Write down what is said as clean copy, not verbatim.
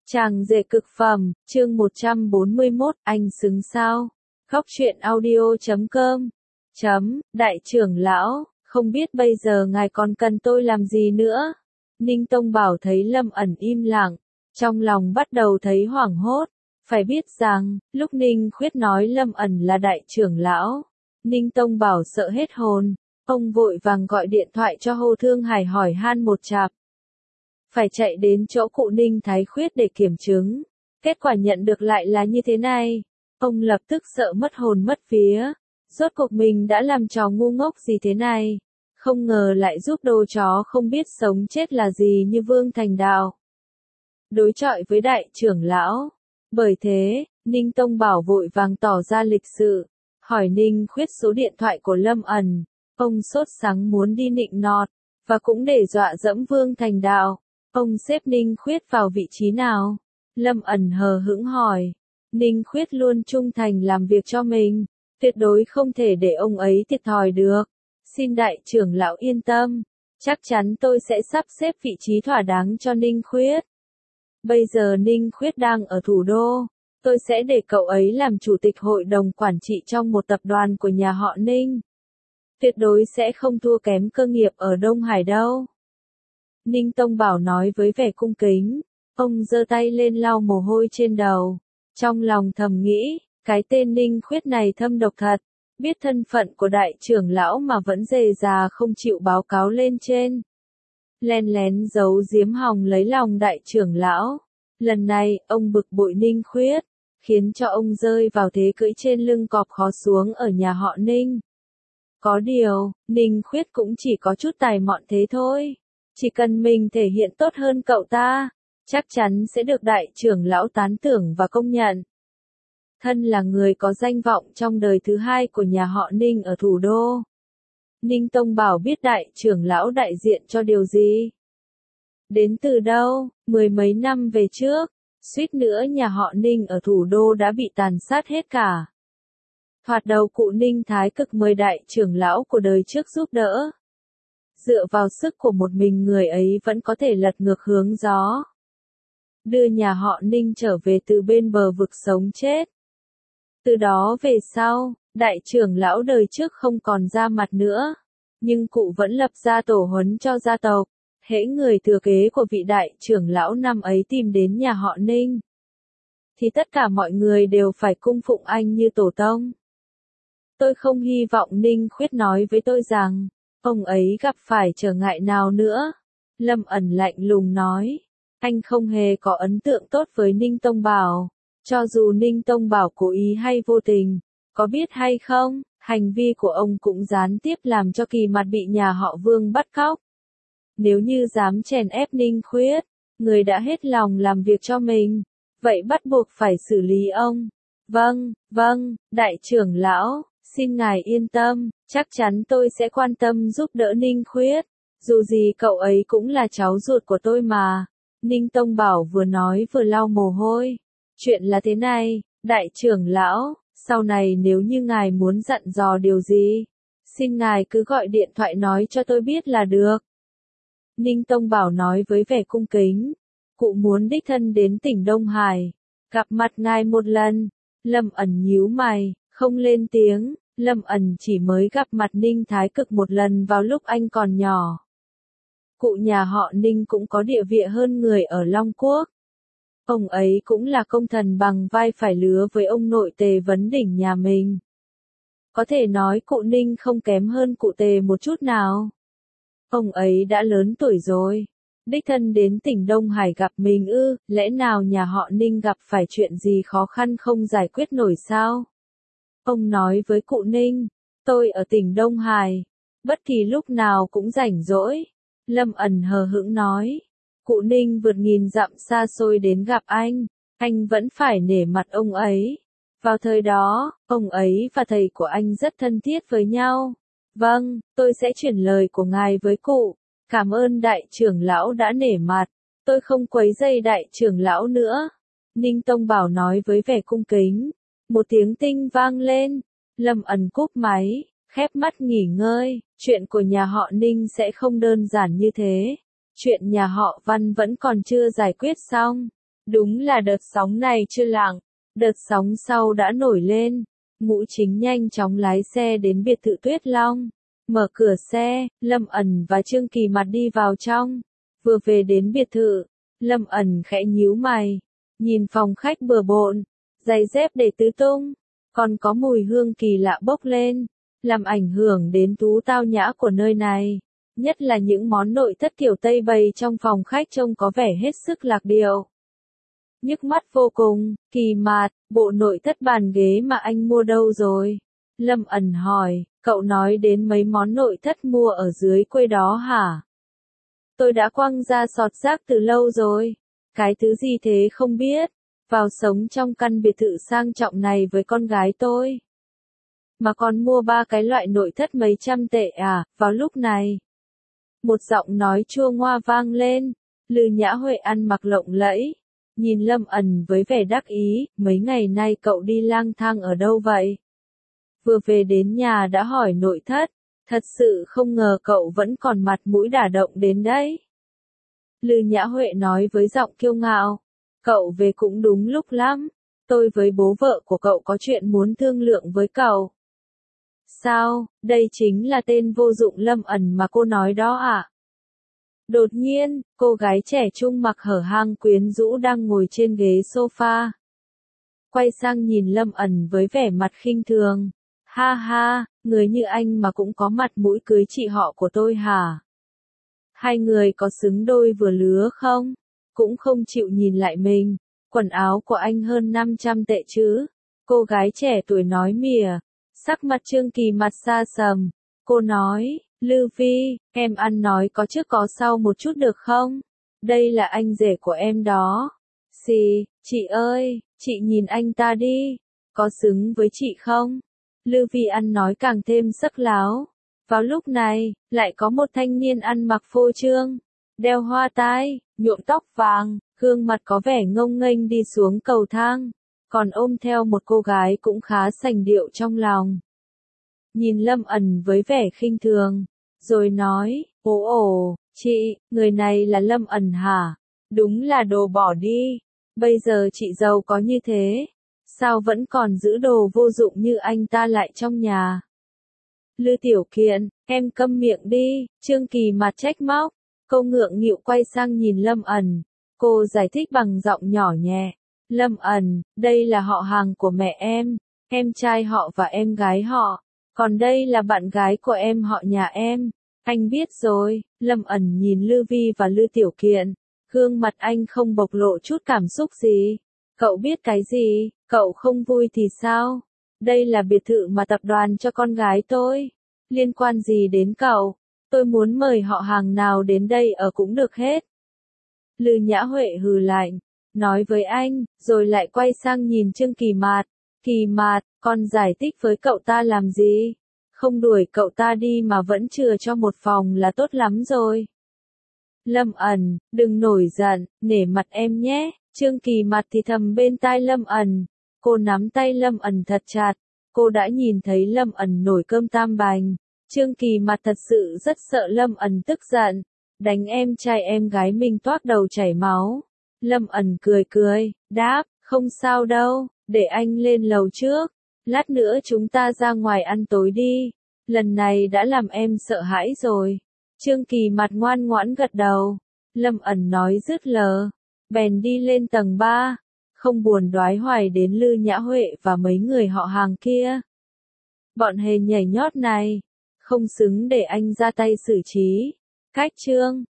Chàng rể cực phẩm, chương 141, anh xứng sao? Khóc chuyện audio.com. Đại trưởng lão, không biết bây giờ ngài còn cần tôi làm gì nữa? Ninh Tông Bảo thấy Lâm ẩn im lặng, trong lòng bắt đầu thấy hoảng hốt. Phải biết rằng, lúc Ninh Khuyết nói Lâm ẩn là đại trưởng lão, Ninh Tông Bảo sợ hết hồn. Ông vội vàng gọi điện thoại cho Hồ Thương Hải hỏi han một chặp. Phải chạy đến chỗ cụ Ninh Thái Khuyết để kiểm chứng. Kết quả nhận được lại là như thế này. Ông lập tức sợ mất hồn mất vía. Rốt cuộc mình đã làm trò ngu ngốc gì thế này. Không ngờ lại giúp đồ chó không biết sống chết là gì như Vương Thành Đạo đối chọi với đại trưởng lão. Bởi thế, Ninh Tông Bảo vội vàng tỏ ra lịch sự, hỏi Ninh Khuyết số điện thoại của Lâm ẩn. Ông sốt sắng muốn đi nịnh nọt, và cũng để dọa dẫm Vương Thành Đạo. Ông xếp Ninh Khuyết vào vị trí nào? Lâm ẩn hờ hững hỏi. Ninh Khuyết luôn trung thành làm việc cho mình, tuyệt đối không thể để ông ấy thiệt thòi được. Xin đại trưởng lão yên tâm, chắc chắn tôi sẽ sắp xếp vị trí thỏa đáng cho Ninh Khuyết. Bây giờ Ninh Khuyết đang ở thủ đô, tôi sẽ để cậu ấy làm chủ tịch hội đồng quản trị trong một tập đoàn của nhà họ Ninh. Tuyệt đối sẽ không thua kém cơ nghiệp ở Đông Hải đâu. Ninh Tông Bảo nói với vẻ cung kính, ông giơ tay lên lau mồ hôi trên đầu. Trong lòng thầm nghĩ, cái tên Ninh Khuyết này thâm độc thật, biết thân phận của đại trưởng lão mà vẫn dè dà không chịu báo cáo lên trên. Len lén giấu giếm hòng lấy lòng đại trưởng lão. Lần này, ông bực bội Ninh Khuyết, khiến cho ông rơi vào thế cưỡi trên lưng cọp khó xuống ở nhà họ Ninh. Có điều, Ninh Khuyết cũng chỉ có chút tài mọn thế thôi. Chỉ cần mình thể hiện tốt hơn cậu ta, chắc chắn sẽ được đại trưởng lão tán thưởng và công nhận. Thân là người có danh vọng trong đời thứ hai của nhà họ Ninh ở thủ đô. Ninh Tông Bảo biết đại trưởng lão đại diện cho điều gì. Đến từ đâu, mười mấy năm về trước, suýt nữa nhà họ Ninh ở thủ đô đã bị tàn sát hết cả. Thoạt đầu cụ Ninh Thái Cực mời đại trưởng lão của đời trước giúp đỡ. Dựa vào sức của một mình người ấy vẫn có thể lật ngược hướng gió, đưa nhà họ Ninh trở về từ bên bờ vực sống chết. Từ đó về sau, đại trưởng lão đời trước không còn ra mặt nữa, nhưng cụ vẫn lập ra tổ huấn cho gia tộc. Hễ người thừa kế của vị đại trưởng lão năm ấy tìm đến nhà họ Ninh, thì tất cả mọi người đều phải cung phụng anh như tổ tông. Tôi không hy vọng Ninh Khuyết nói với tôi rằng ông ấy gặp phải trở ngại nào nữa. Lâm ẩn lạnh lùng nói. Anh không hề có ấn tượng tốt với Ninh Tông Bảo. Cho dù Ninh Tông Bảo cố ý hay vô tình, có biết hay không, hành vi của ông cũng gián tiếp làm cho Kỳ Mặt bị nhà họ Vương bắt cóc. Nếu như dám chèn ép Ninh Khuyết, người đã hết lòng làm việc cho mình, vậy bắt buộc phải xử lý ông. Vâng, đại trưởng lão, xin ngài yên tâm, chắc chắn tôi sẽ quan tâm giúp đỡ Ninh Khuyết. Dù gì cậu ấy cũng là cháu ruột của tôi mà. Ninh Tông Bảo vừa nói vừa lau mồ hôi. Chuyện là thế này, đại trưởng lão, sau này nếu như ngài muốn dặn dò điều gì, xin ngài cứ gọi điện thoại nói cho tôi biết là được. Ninh Tông Bảo nói với vẻ cung kính, cụ muốn đích thân đến tỉnh Đông Hải, gặp mặt ngài một lần. Lâm ẩn nhíu mày, không lên tiếng. Lâm ẩn chỉ mới gặp mặt Ninh Thái Cực một lần vào lúc anh còn nhỏ. Cụ nhà họ Ninh cũng có địa vị hơn người ở Long Quốc. Ông ấy cũng là công thần bằng vai phải lứa với ông nội Tề Vấn Đỉnh nhà mình. Có thể nói cụ Ninh không kém hơn cụ Tề một chút nào. Ông ấy đã lớn tuổi rồi. Đích thân đến tỉnh Đông Hải gặp mình ư, lẽ nào nhà họ Ninh gặp phải chuyện gì khó khăn không giải quyết nổi sao? Ông nói với cụ Ninh, tôi ở tỉnh Đông Hải, bất kỳ lúc nào cũng rảnh rỗi. Lâm ẩn hờ hững nói, cụ Ninh vượt nghìn dặm xa xôi đến gặp anh vẫn phải nể mặt ông ấy. Vào thời đó, ông ấy và thầy của anh rất thân thiết với nhau. Vâng, tôi sẽ chuyển lời của ngài với cụ. Cảm ơn đại trưởng lão đã nể mặt, tôi không quấy rầy đại trưởng lão nữa. Ninh Tông Bảo nói với vẻ cung kính. Một tiếng tinh vang lên, Lâm ẩn cúp máy, khép mắt nghỉ ngơi. Chuyện của nhà họ Ninh sẽ không đơn giản như thế. Chuyện nhà họ Văn vẫn còn chưa giải quyết xong. Đúng là đợt sóng này chưa lặng, đợt sóng sau đã nổi lên. Ngũ Chính nhanh chóng lái xe đến biệt thự Tuyết Long. Mở cửa xe, Lâm Ẩn và Trương Kỳ Mặt đi vào trong. Vừa về đến biệt thự, Lâm Ẩn khẽ nhíu mày. Nhìn phòng khách bừa bộn, giày dép để tứ tung, còn có mùi hương kỳ lạ bốc lên, làm ảnh hưởng đến tú tao nhã của nơi này. Nhất là những món nội thất kiểu Tây bày trong phòng khách trông có vẻ hết sức lạc điệu. Nhức mắt vô cùng. Kỳ Mạt, bộ nội thất bàn ghế mà anh mua đâu rồi? Lâm Ẩn hỏi, cậu nói đến mấy món nội thất mua ở dưới quê đó hả? Tôi đã quăng ra sọt rác từ lâu rồi. Cái thứ gì thế không biết? Vào sống trong căn biệt thự sang trọng này với con gái tôi. Mà còn mua 3 cái loại nội thất mấy trăm tệ à, vào lúc này. Một giọng nói chua ngoa vang lên. Lư Nhã Huệ ăn mặc lộng lẫy. Nhìn Lâm Ẩn với vẻ đắc ý, mấy ngày nay cậu đi lang thang ở đâu vậy? Vừa về đến nhà đã hỏi nội thất, thật sự không ngờ cậu vẫn còn mặt mũi đả động đến đấy. Lư Nhã Huệ nói với giọng kiêu ngạo, cậu về cũng đúng lúc lắm, tôi với bố vợ của cậu có chuyện muốn thương lượng với cậu. Sao, đây chính là tên vô dụng Lâm Ẩn mà cô nói đó à? Đột nhiên, cô gái trẻ trung mặc hở hang quyến rũ đang ngồi trên ghế sofa. Quay sang nhìn Lâm Ẩn với vẻ mặt khinh thường. Ha ha, người như anh mà cũng có mặt mũi cưới chị họ của tôi hả? Hai người có xứng đôi vừa lứa không? Cũng không chịu nhìn lại mình. Quần áo của anh hơn 500 tệ chứ? Cô gái trẻ tuổi nói mỉa. Sắc mặt Trương Kỳ mặt xa sầm. Cô nói, Lư Vi, em ăn nói có trước có sau một chút được không? Đây là anh rể của em đó. Xì, chị ơi, chị nhìn anh ta đi. Có xứng với chị không? Lư Vi ăn nói càng thêm sắc láo. Vào lúc này, lại có một thanh niên ăn mặc phô trương, đeo hoa tai, nhuộm tóc vàng, gương mặt có vẻ ngông nghênh đi xuống cầu thang, còn ôm theo một cô gái cũng khá sành điệu trong lòng. Nhìn Lâm Ẩn với vẻ khinh thường, rồi nói, ồ, chị, người này là Lâm Ẩn hả? Đúng là đồ bỏ đi, bây giờ chị giàu có như thế, sao vẫn còn giữ đồ vô dụng như anh ta lại trong nhà? Lư Tiểu Kiện, em câm miệng đi, Trương Kỳ mặt trách móc, cô ngượng nghịu quay sang nhìn Lâm Ẩn, cô giải thích bằng giọng nhỏ nhẹ, Lâm Ẩn, đây là họ hàng của mẹ em trai họ và em gái họ, còn đây là bạn gái của em họ nhà em, anh biết rồi. Lâm Ẩn nhìn Lư Vi và Lư Tiểu Kiện, gương mặt anh không bộc lộ chút cảm xúc gì, cậu biết cái gì, cậu không vui thì sao? Đây là biệt thự mà tập đoàn cho con gái tôi. Liên quan gì đến cậu? Tôi muốn mời họ hàng nào đến đây ở cũng được hết. Lư Nhã Huệ hừ lạnh, nói với anh, rồi lại quay sang nhìn Trương Kỳ Mạt. Kỳ Mạt, con giải thích với cậu ta làm gì? Không đuổi cậu ta đi mà vẫn chừa cho một phòng là tốt lắm rồi. Lâm Ẩn, đừng nổi giận, nể mặt em nhé. Trương Kỳ Mạt thì thầm bên tai Lâm Ẩn. Cô nắm tay Lâm Ẩn thật chặt. Cô đã nhìn thấy Lâm Ẩn nổi cơm tam bành. Trương Kỳ Mạt thật sự rất sợ Lâm Ẩn tức giận. Đánh em trai em gái mình toác đầu chảy máu. Lâm Ẩn cười cười, đáp, không sao đâu, để anh lên lầu trước. Lát nữa chúng ta ra ngoài ăn tối đi. Lần này đã làm em sợ hãi rồi. Trương Kỳ Mạt ngoan ngoãn gật đầu. Lâm Ẩn nói dứt lờ. Bèn đi lên tầng 3. Không buồn đoái hoài đến Lư Nhã Huệ và mấy người họ hàng kia. Bọn hề nhảy nhót này, không xứng để anh ra tay xử trí. Cách chương